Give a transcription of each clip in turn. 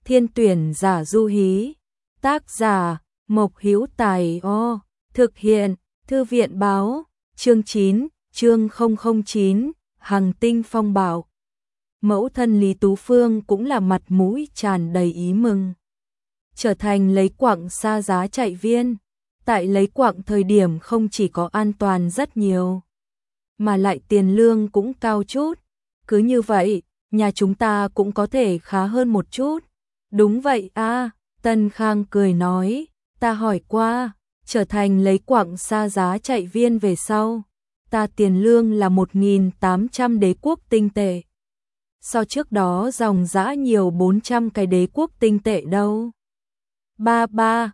Thiên tuyển giả du hí. Tác giả Mộc Hữu Tài. Thực hiện Thư viện báo. Chương 9, chương 009, Hằng tinh phong bạo. Mẫu thân Lý Tú Phương cũng là mặt mũi tràn đầy ý mừng. Trở thành lấy quặng xa giá chạy viên. Tại lấy quặng thời điểm không chỉ có an toàn rất nhiều, mà lại tiền lương cũng cao chút. Cứ như vậy, nhà chúng ta cũng có thể khá hơn một chút. Đúng vậy a, Tân Khang cười nói, ta hỏi qua, trở thành lấy quặng xa giá chạy viên về sau, ta tiền lương là 1.800 đế quốc tinh tệ. So trước đó dòng dã nhiều 400 cái đế quốc tinh tệ đâu. Ba,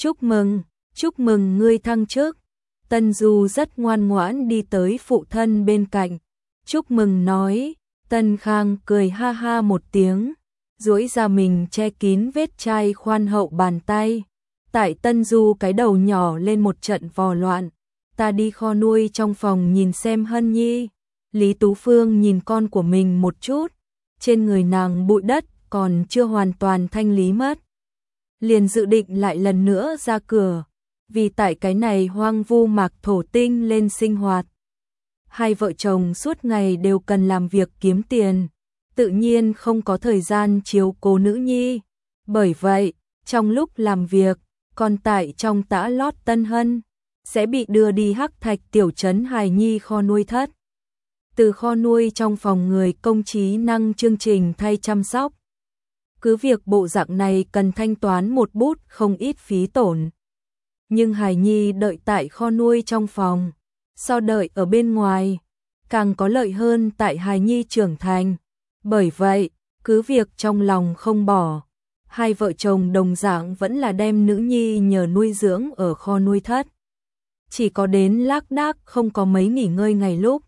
chúc mừng ngươi thăng chức. Tân Du rất ngoan ngoãn đi tới phụ thân bên cạnh. Chúc mừng nói. Tân Khang cười ha ha một tiếng, duỗi ra mình che kín vết chai khoan hậu bàn tay. Tại Tân Du cái đầu nhỏ lên một trận vò loạn. Ta đi kho nuôi trong phòng nhìn xem Hân Nhi. Lý Tú Phương nhìn con của mình một chút. Trên người nàng bụi đất còn chưa hoàn toàn thanh lý mất. Liền dự định lại lần nữa ra cửa. Vì tại cái này hoang vu mạc thổ tinh lên sinh hoạt. Hai vợ chồng suốt ngày đều cần làm việc kiếm tiền. Tự nhiên không có thời gian chiếu cố nữ nhi. Bởi vậy, trong lúc làm việc, còn tại trong tã lót Tân Hân, sẽ bị đưa đi Hắc Thạch tiểu trấn hài nhi kho nuôi thất. Từ kho nuôi trong phòng người công trí năng chương trình thay chăm sóc. Cứ việc bộ dạng này cần thanh toán một bút không ít phí tổn. Nhưng hài nhi đợi tại kho nuôi trong phòng, so đợi ở bên ngoài, càng có lợi hơn tại hài nhi trưởng thành. Bởi vậy, cứ việc trong lòng không bỏ, hai vợ chồng đồng dạng vẫn là đem nữ nhi nhờ nuôi dưỡng ở kho nuôi thất. Chỉ có đến lác đác không có mấy nghỉ ngơi ngày lúc,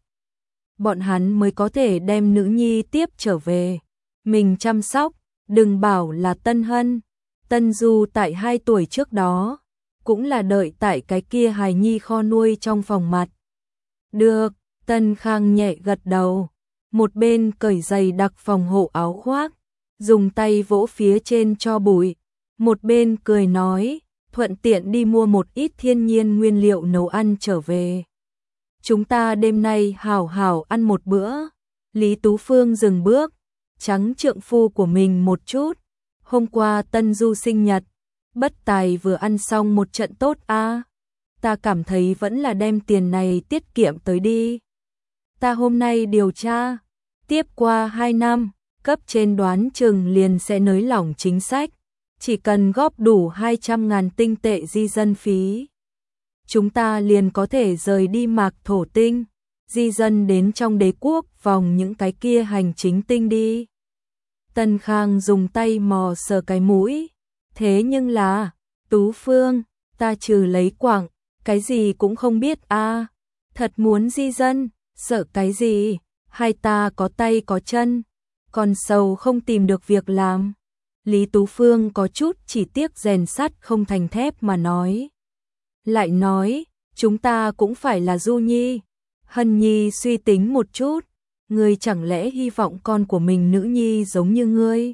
bọn hắn mới có thể đem nữ nhi tiếp trở về, mình chăm sóc. Đừng bảo là Tân Hân, Tân Du tại 2 tuổi trước đó, cũng là đợi tại cái kia hài nhi kho nuôi trong phòng mặt. Được, Tân Khang nhẹ gật đầu, một bên cởi giày đặc phòng hộ áo khoác, dùng tay vỗ phía trên cho bụi, một bên cười nói, thuận tiện đi mua một ít thiên nhiên nguyên liệu nấu ăn trở về. Chúng ta đêm nay hảo hảo ăn một bữa. Lý Tú Phương dừng bước, trắng trượng phu của mình một chút. Hôm qua Tân Du sinh nhật, bất tài vừa ăn xong một trận tốt a. Ta cảm thấy vẫn là đem tiền này tiết kiệm tới đi. Ta hôm nay điều tra, tiếp qua 2 năm, cấp trên đoán chừng liền sẽ nới lỏng chính sách, chỉ cần góp đủ 200.000 tinh tệ di dân phí. Chúng ta liền có thể rời đi mạc thổ tinh, di dân đến trong đế quốc vòng những cái kia hành chính tinh đi. Tân Khang dùng tay mò sờ cái mũi. Thế nhưng là, Tú Phương, ta trừ lấy quặng, cái gì cũng không biết a. Thật muốn di dân, sợ cái gì, hai ta có tay có chân, còn sầu không tìm được việc làm. Lý Tú Phương có chút chỉ tiếc rèn sắt không thành thép mà nói. Lại nói, chúng ta cũng phải là Du Nhi. Hân Nhi suy tính một chút, ngươi chẳng lẽ hy vọng con của mình nữ nhi giống như ngươi?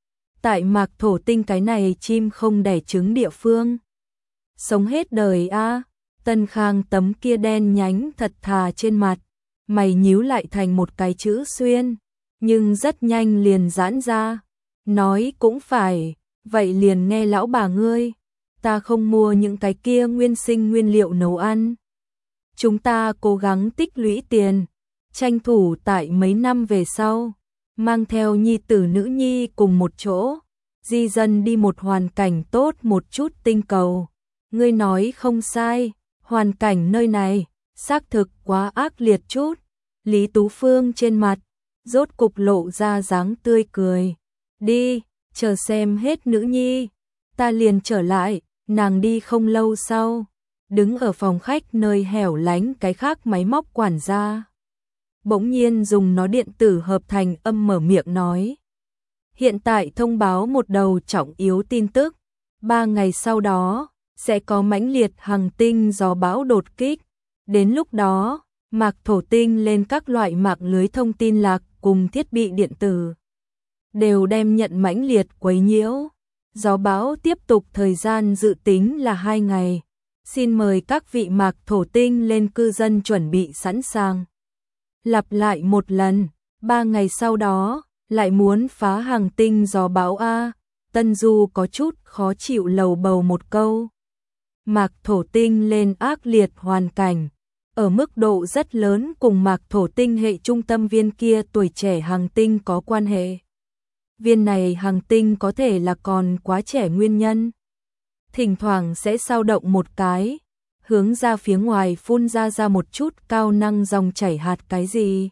Tại mạc thổ tinh cái này chim không đẻ trứng địa phương. Sống hết đời a. Tân Khang tấm kia đen nhánh thật thà trên mặt, mày nhíu lại thành một cái chữ xuyên, nhưng rất nhanh liền giãn ra. Nói cũng phải, vậy liền nghe lão bà ngươi, ta không mua những cái kia nguyên sinh nguyên liệu nấu ăn. Chúng ta cố gắng tích lũy tiền, tranh thủ tại mấy năm về sau, mang theo nhi tử nữ nhi cùng một chỗ, di dân đi một hoàn cảnh tốt một chút tinh cầu. Ngươi nói không sai, hoàn cảnh nơi này, xác thực quá ác liệt chút. Lý Tú Phương trên mặt, rốt cục lộ ra dáng tươi cười. Đi, chờ xem hết nữ nhi, ta liền trở lại. Nàng đi không lâu sau, đứng ở phòng khách nơi hẻo lánh cái khác máy móc quản gia. Bỗng nhiên dùng nó điện tử hợp thành âm mở miệng nói. Hiện tại thông báo một đầu trọng yếu tin tức. 3 ngày sau đó, sẽ có mãnh liệt hành tinh gió bão đột kích. Đến lúc đó, mạc thổ tinh lên các loại mạng lưới thông tin lạc cùng thiết bị điện tử. đều đem nhận mãnh liệt quấy nhiễu. Gió bão tiếp tục thời gian dự tính là 2 ngày. Xin mời các vị Mạc Thổ Tinh lên cư dân chuẩn bị sẵn sàng. Lặp lại một lần, 3 ngày sau đó, lại muốn phá hành tinh gió bão A. Tân Du có chút khó chịu lầu bầu một câu. Mạc Thổ Tinh lên ác liệt hoàn cảnh, ở mức độ rất lớn cùng Mạc Thổ Tinh hệ trung tâm viên kia tuổi trẻ hành tinh có quan hệ. Viên này hành tinh có thể là còn quá trẻ nguyên nhân. Thỉnh thoảng sẽ sao động một cái, hướng ra phía ngoài phun ra một chút cao năng dòng chảy hạt cái gì.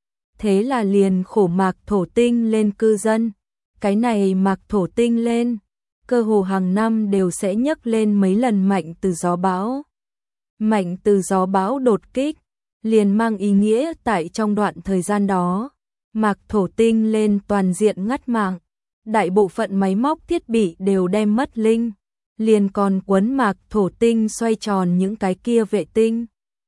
Thế là liền khổ Mạc Thổ Tinh lên cư dân. Cái này Mạc Thổ Tinh lên, cơ hồ hàng năm đều sẽ nhấc lên mấy lần mạnh từ gió bão. Mạnh từ gió bão đột kích, liền mang ý nghĩa tại trong đoạn thời gian đó, Mạc Thổ Tinh lên toàn diện ngắt mạng, đại bộ phận máy móc thiết bị đều đem mất linh, liền còn quấn Mạc Thổ Tinh xoay tròn những cái kia vệ tinh.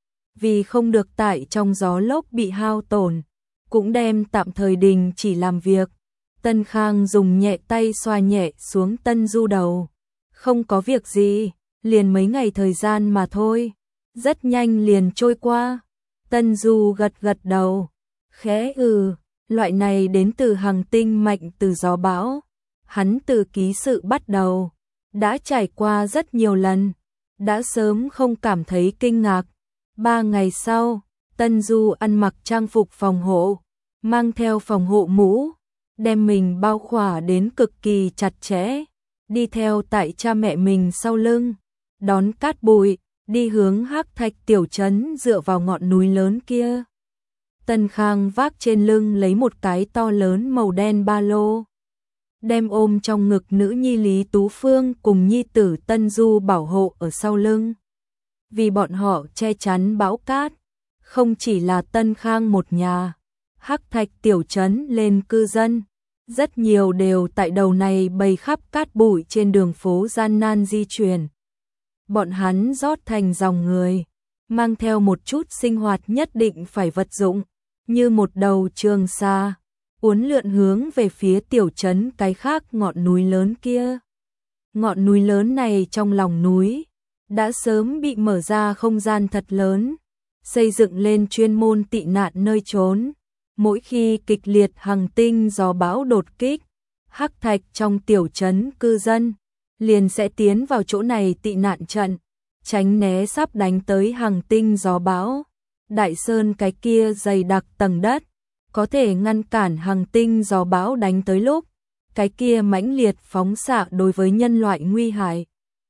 Vì không được tại trong gió lốc bị hao tổn, cũng đem tạm thời đình chỉ làm việc. Tân Khang dùng nhẹ tay xoa nhẹ xuống Tân Du đầu. Không có việc gì, liền mấy ngày thời gian mà thôi. Rất nhanh liền trôi qua. Tân Du gật gật đầu. Khẽ loại này đến từ hành tinh mạnh từ gió bão. Hắn từ ký sự bắt đầu, đã trải qua rất nhiều lần. Đã sớm không cảm thấy kinh ngạc. 3 ngày sau, Tân Du ăn mặc trang phục phòng hộ, mang theo phòng hộ mũ, đem mình bao khỏa đến cực kỳ chặt chẽ, đi theo tại cha mẹ mình sau lưng, đón cát bụi, đi hướng Hắc Thạch tiểu trấn dựa vào ngọn núi lớn kia. Tân Khang vác trên lưng lấy một cái to lớn màu đen ba lô, đem ôm trong ngực nữ nhi Lý Tú Phương cùng nhi tử Tân Du bảo hộ ở sau lưng. Vì bọn họ che chắn bão cát, không chỉ là Tân Khang một nhà, Hắc Thạch tiểu trấn lên cư dân, rất nhiều đều tại đầu này bầy khắp cát bụi trên đường phố gian nan di chuyển. Bọn hắn rót thành dòng người, mang theo một chút sinh hoạt nhất định phải vật dụng, như một đầu trường xa, uốn lượn hướng về phía tiểu trấn cái khác ngọn núi lớn kia. Ngọn núi lớn này trong lòng núi, đã sớm bị mở ra không gian thật lớn, xây dựng lên chuyên môn tị nạn nơi trốn. Mỗi khi kịch liệt hành tinh gió bão đột kích, Hắc Thạch trong tiểu trấn cư dân liền sẽ tiến vào chỗ này tị nạn trận, tránh né sắp đánh tới hành tinh gió bão. Đại sơn cái kia dày đặc tầng đất, có thể ngăn cản hành tinh gió bão đánh tới lúc, cái kia mãnh liệt phóng xạ đối với nhân loại nguy hại.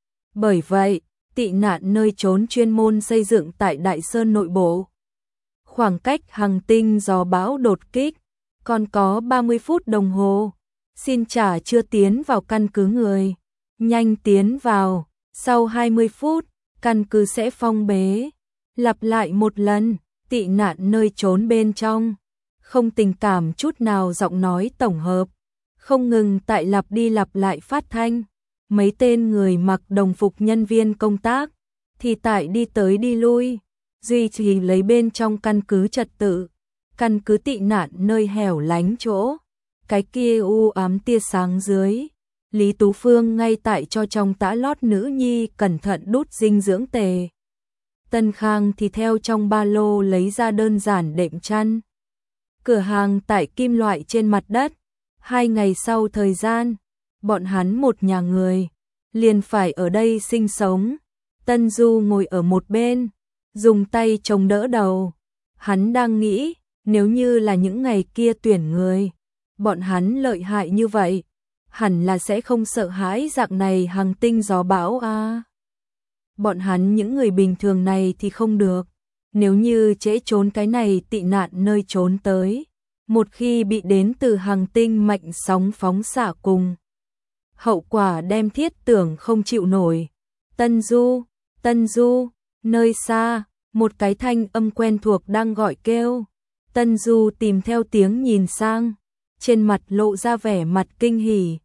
Bởi vậy, tị nạn nơi trốn chuyên môn xây dựng tại Đại Sơn nội bộ. Khoảng cách hành tinh gió bão đột kích còn có 30 phút đồng hồ. Xin trả chưa tiến vào căn cứ người, nhanh tiến vào, sau 20 phút, căn cứ sẽ phong bế. Lặp lại một lần, tị nạn nơi trốn bên trong, không tình cảm chút nào giọng nói tổng hợp, không ngừng tại lặp đi lặp lại phát thanh. Mấy tên người mặc đồng phục nhân viên công tác, thì tại đi tới đi lui, duy trì lấy bên trong căn cứ trật tự. Căn cứ tị nạn nơi hẻo lánh chỗ, cái kia u ám tia sáng dưới, Lý Tú Phương ngay tại cho trong tã lót nữ nhi cẩn thận đút dinh dưỡng tề. Tân Khang thì theo trong ba lô lấy ra đơn giản đệm chăn. Cửa hàng tại kim loại trên mặt đất. 2 ngày sau thời gian, bọn hắn một nhà người liền phải ở đây sinh sống. Tân Du ngồi ở một bên, dùng tay chống đỡ đầu. Hắn đang nghĩ, nếu như là những ngày kia tuyển người, bọn hắn lợi hại như vậy, hẳn là sẽ không sợ hãi dạng này hành tinh gió bão a. Bọn hắn những người bình thường này thì không được, nếu như trễ trốn cái này tị nạn nơi trốn tới, một khi bị đến từ hành tinh mạnh sóng phóng xạ cùng, hậu quả đem thiết tưởng không chịu nổi. Tân Du, nơi xa, một cái thanh âm quen thuộc đang gọi kêu. Tân Du tìm theo tiếng nhìn sang, trên mặt lộ ra vẻ mặt kinh hỉ.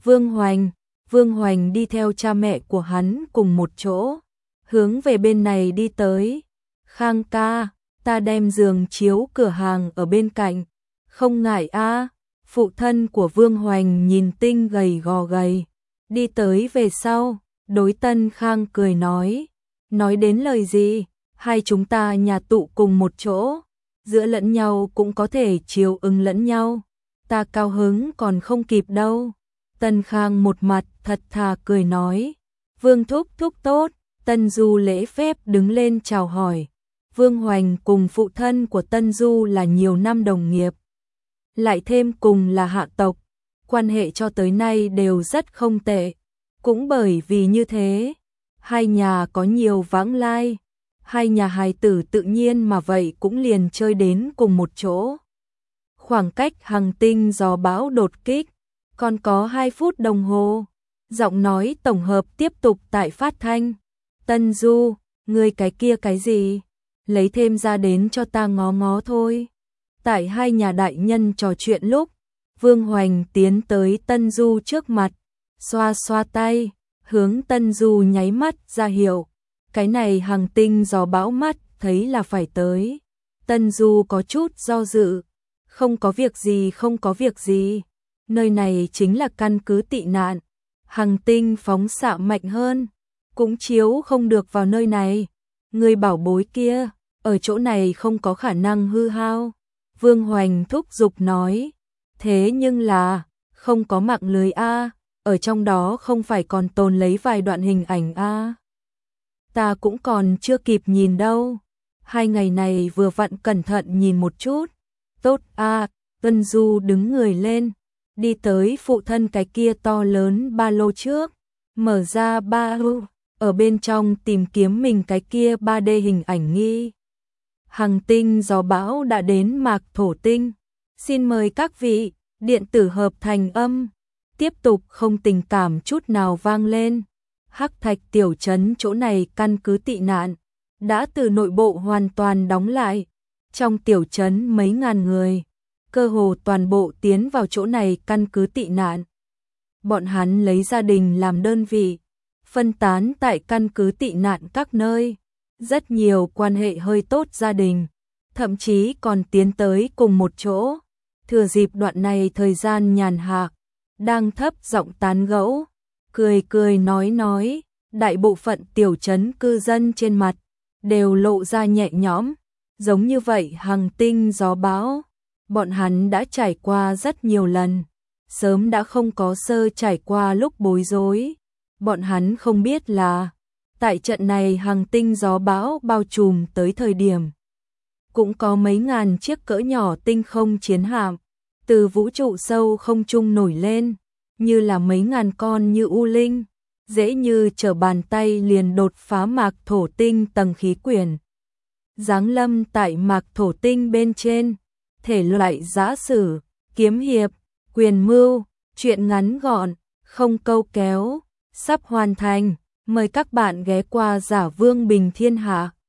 Vương Hoành đi theo cha mẹ của hắn cùng một chỗ, hướng về bên này đi tới. Khang ca, ta đem giường chiếu cửa hàng ở bên cạnh, không ngại a? Phụ thân của Vương Hoành nhìn Tinh gầy gò gầy, đi tới về sau, đối Tân Khang cười nói đến lời gì, hai chúng ta nhà tụ cùng một chỗ, giữa lẫn nhau cũng có thể chiều ứng lẫn nhau, ta cao hứng còn không kịp đâu. Tân Khang một mặt thật thà cười nói, Vương thúc thúc tốt. Tân Du lễ phép đứng lên chào hỏi. Vương Hoành cùng phụ thân của Tân Du là nhiều năm đồng nghiệp, lại thêm cùng là hạ tộc, quan hệ cho tới nay đều rất không tệ. Cũng bởi vì như thế, hai nhà có nhiều vãng lai, hai nhà hài tử tự nhiên mà vậy cũng liền chơi đến cùng một chỗ. Khoảng cách Hằng Tinh gió bão đột kích, còn có 2 phút đồng hồ. Giọng nói tổng hợp tiếp tục tại phát thanh. Tân Du, ngươi cái kia cái gì? Lấy thêm ra đến cho ta ngó ngó thôi. Tại hai nhà đại nhân trò chuyện lúc, Vương Hoành tiến tới Tân Du trước mặt, xoa xoa tay, hướng Tân Du nháy mắt ra hiệu. Cái này Hằng Tinh gió bão mắt thấy là phải tới. Tân Du có chút do dự, không có việc gì không có việc gì. Nơi này chính là căn cứ tị nạn. Hằng Tinh phóng xạ mạnh hơn, cũng chiếu không được vào nơi này. Người bảo bối kia, ở chỗ này không có khả năng hư hao. Vương Hoành thúc giục nói, thế nhưng là, không có mạng lưới A, ở trong đó không phải còn tồn lấy vài đoạn hình ảnh A. Ta cũng còn chưa kịp nhìn đâu. 2 ngày này vừa vặn cẩn thận nhìn một chút. Tốt A, Tân Du đứng người lên, đi tới phụ thân cái kia to lớn ba lô trước, mở ra ba lô, ở bên trong tìm kiếm mình cái kia 3D hình ảnh nghi. Hằng Tinh gió bão đã đến mạc thổ tinh. Xin mời các vị, điện tử hợp thành âm. Tiếp tục không tình cảm chút nào vang lên. Hắc Thạch tiểu trấn chỗ này căn cứ tị nạn, đã từ nội bộ hoàn toàn đóng lại. Trong tiểu trấn mấy ngàn người, cơ hồ toàn bộ tiến vào chỗ này căn cứ tị nạn. Bọn hắn lấy gia đình làm đơn vị, phân tán tại căn cứ tị nạn các nơi. Rất nhiều quan hệ hơi tốt gia đình, thậm chí còn tiến tới cùng một chỗ. Thừa dịp đoạn này thời gian nhàn hạ, đang thấp giọng tán gẫu, cười cười nói, đại bộ phận tiểu trấn cư dân trên mặt đều lộ ra nhẹ nhõm. Giống như vậy Hằng Tinh gió bão, bọn hắn đã trải qua rất nhiều lần, sớm đã không có sơ trải qua lúc bối rối. Bọn hắn không biết là, tại trận này Hằng Tinh gió bão bao trùm tới thời điểm, cũng có mấy ngàn chiếc cỡ nhỏ tinh không chiến hạm, từ vũ trụ sâu không trung nổi lên, như là mấy ngàn con như u linh, dễ như trở bàn tay liền đột phá mạc thổ tinh tầng khí quyển. Giáng lâm tại mạc thổ tinh bên trên, thể loại giã sử, kiếm hiệp, quyền mưu, truyện ngắn gọn, không câu kéo, sắp hoàn thành. Mời các bạn ghé qua Giả Vương Bình Thiên Hạ.